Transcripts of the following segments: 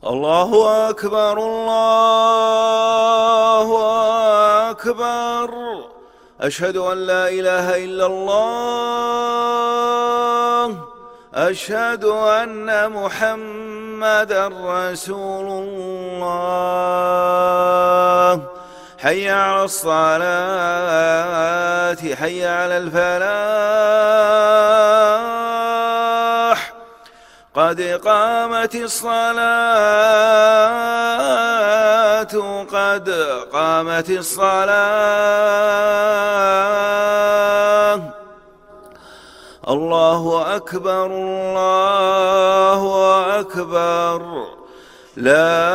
الله أكبر الله أكبر. أشهد أن لا إله إلا الله. أشهد أن محمدًا رسول الله. حي على الصلاة، حي على الفلاح، قد قامت الصلاة، قد قامت الصلاة. الله أكبر الله أكبر. لا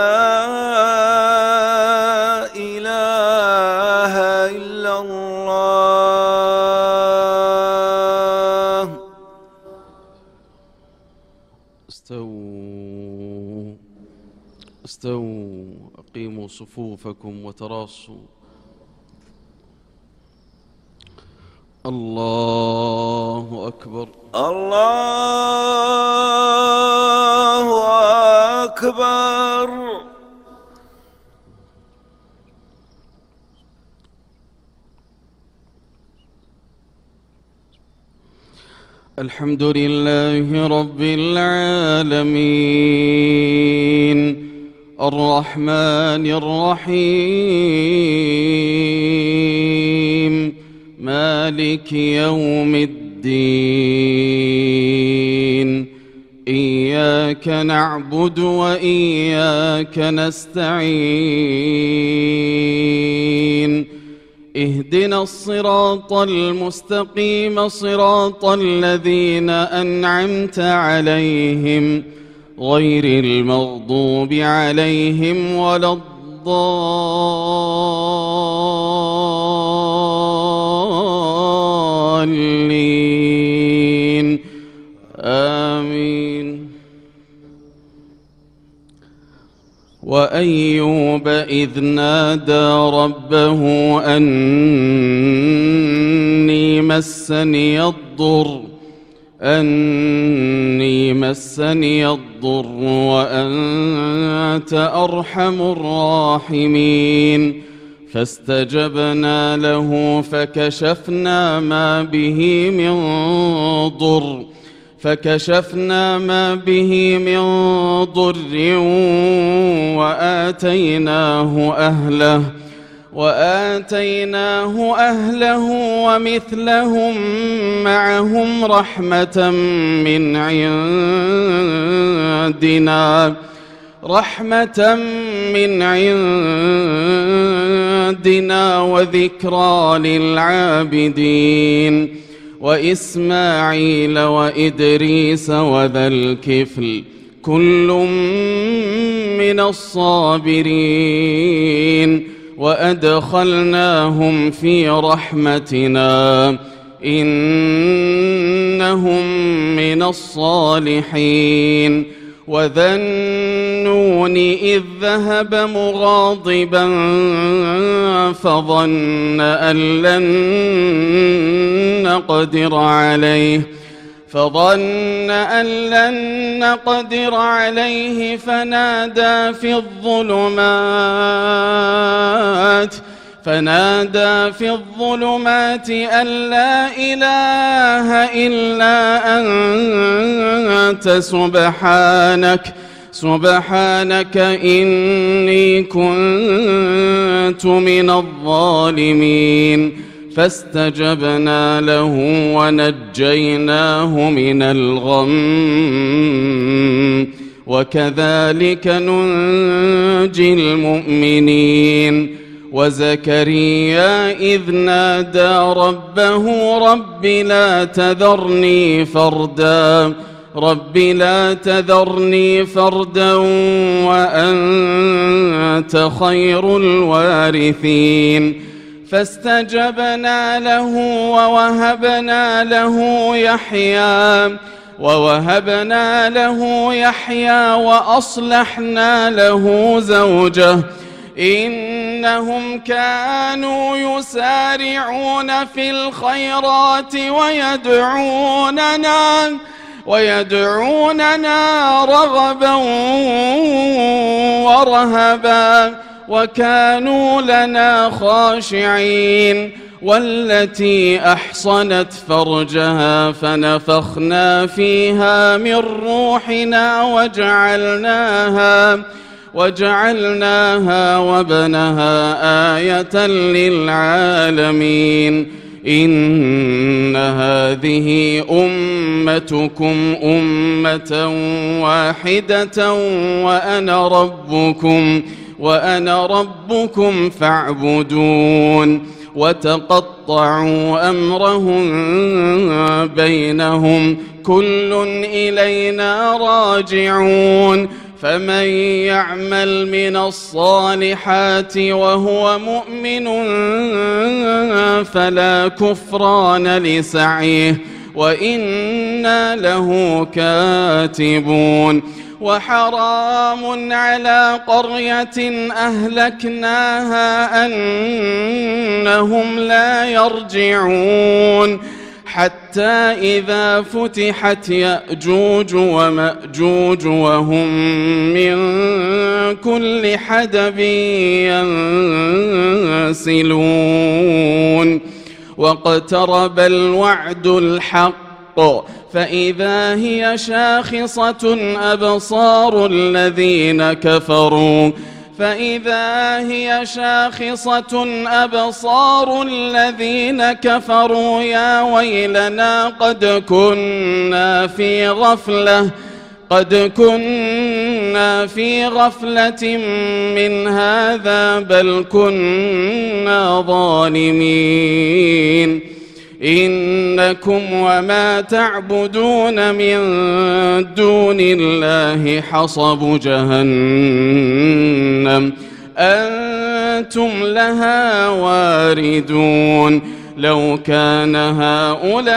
إله إلا الله. استووا استووا، أقيموا صفوفكم وتراصوا. الله أكبر الله أكبر. الحمد لله رب العالمين، الرحمن الرحيم، مالك يوم الدين. إياك نعبد وإياك نستعين. اهدنا الصراط المستقيم، صراط الذين أنعمت عليهم غير المغضوب عليهم ولا الضالين. آمين. وأيوب إذ نادى ربه أني مسني الضر وأنت أرحم الراحمين. فاستجبنا له فكشفنا ما به من ضر وآتيناه أهله ومثلهم معهم رحمة من عندنا وذكرى للعابدين. وإسماعيل وإدريس وذا الكفل كل من الصابرين. وأدخلناهم في رحمتنا إنهم من الصالحين. وذا النون إذ ذهب مغاضبا فظن أن لن نقدر عليه فنادى في الظلمات أن لا إله إلا أنت سبحانك إني كنت من الظالمين. فاستجبنا له ونجيناه من الغم وكذلك ننجي المؤمنين. وزكريا إذ نادى ربه رب لا تذرني فردا وأنت خير الوارثين. فاستجبنا له ووهبنا له يحيى وأصلحنا له زوجه إنهم كانوا يسارعون في الخيرات ويدعوننا رغبا ورهبا وكانوا لنا خاشعين. والتي أحصنت فرجها فنفخنا فيها من روحنا وجعلناها وابنها آية للعالمين. إن هذه أمتكم أمة واحدة وأنا ربكم فاعبدون. وتقطعوا أمرهم بينهم كل إلينا راجعون. فمن يعمل من الصالحات وهو مؤمن فلا كفران لسعيه وإنا له كاتبون. وحرام على قرية أهلكناها أنهم لا يرجعون حتى إذا فتحت يأجوج ومأجوج وهم من كل حدب ينسلون. واقترب الوعد الحق فإذا هي شاخصة أبصار الذين كفروا يا ويلنا قد كنا في غفلة من هذا بل كنا ظالمين. إنكم وما تعبدون من دون الله حصب جهنم أنتم لها واردون. لو كان هؤلاء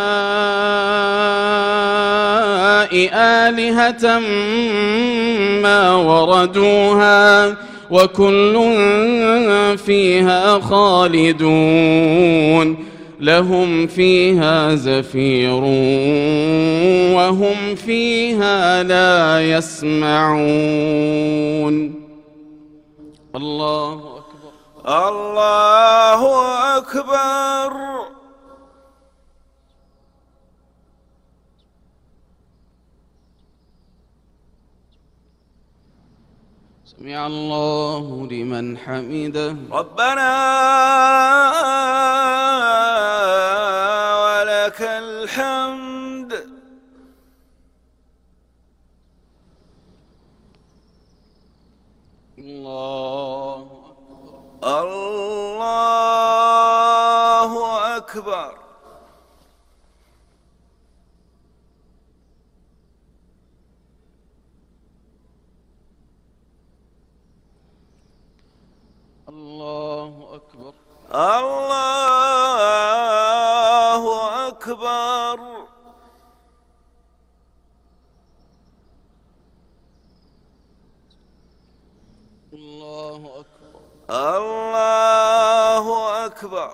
آلهة ما وردوها وكل فيها خالدون. لهم فيها زفير وهم فيها لا يسمعون. الله أكبر. الله أكبر. سمع الله لمن حمده. ربنا ولك الحمد. الله أكبر. الله أكبر. الله أكبر. الله أكبر. الله أكبر. الله أكبر.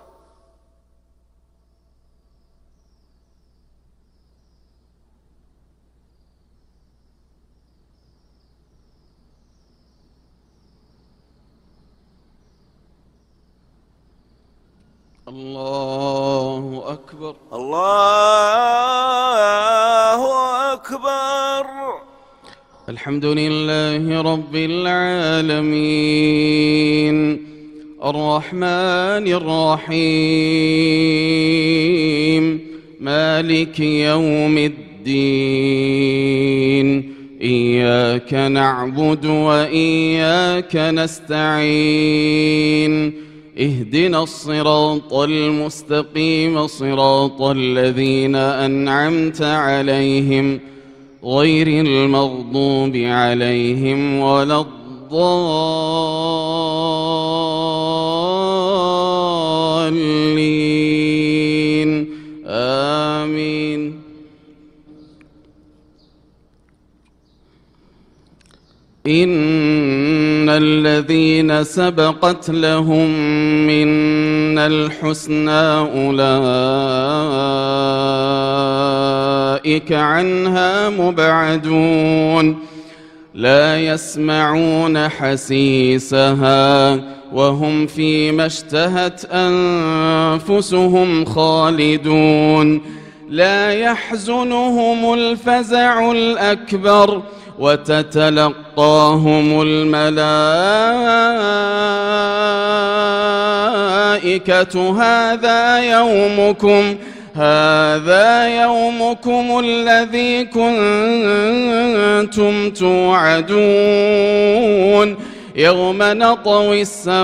الله أكبر. الله أكبر. الحمد لله رب العالمين الرحمن الرحيم مالك يوم الدين. إياك نعبد وإياك نستعين. اهدنا الصراط المستقيم صراط الذين أنعمت عليهم غير المغضوب عليهم ولا الضالين آمين. إن الذين سبقت لهم منا الحسنى أولئك عنها مبعدون لا يسمعون حسيسها وهم فيما اشتهت أنفسهم خالدون لا يحزنهم الفزع الأكبر وتتلقاهم الملائكة هذا يومكم الذي كنتم توعدون يوم نطوي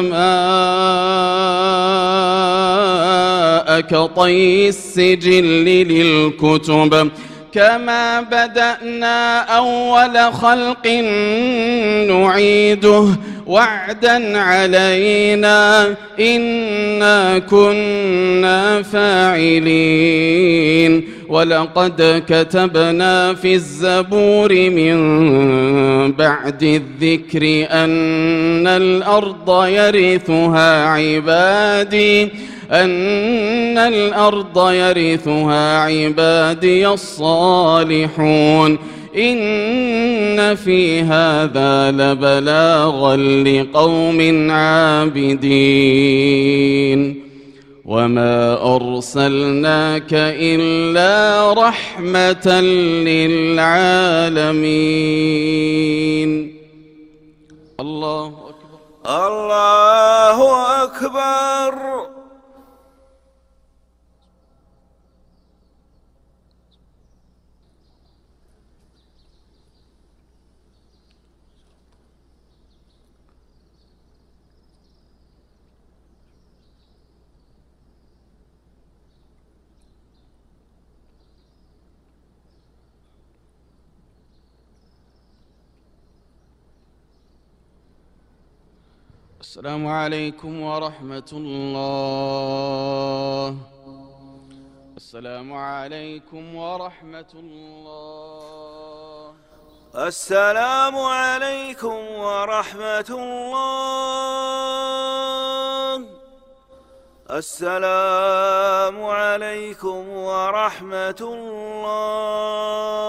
السماء كطي السجل للكتب كما بدأنا أول خلق نعيده وعدا علينا إنا كنا فاعلين ولقد كتبنا في الزبور من بعد الذكر أن الأرض يرثها عبادي الصالحون إن في هذا لبلاغا لقوم عابدين وما أرسلناك إلا رحمة للعالمين الله أكبر الله أكبر السلام عليكم ورحمة الله. السلام عليكم ورحمة الله. السلام عليكم ورحمة الله. السلام عليكم ورحمة الله.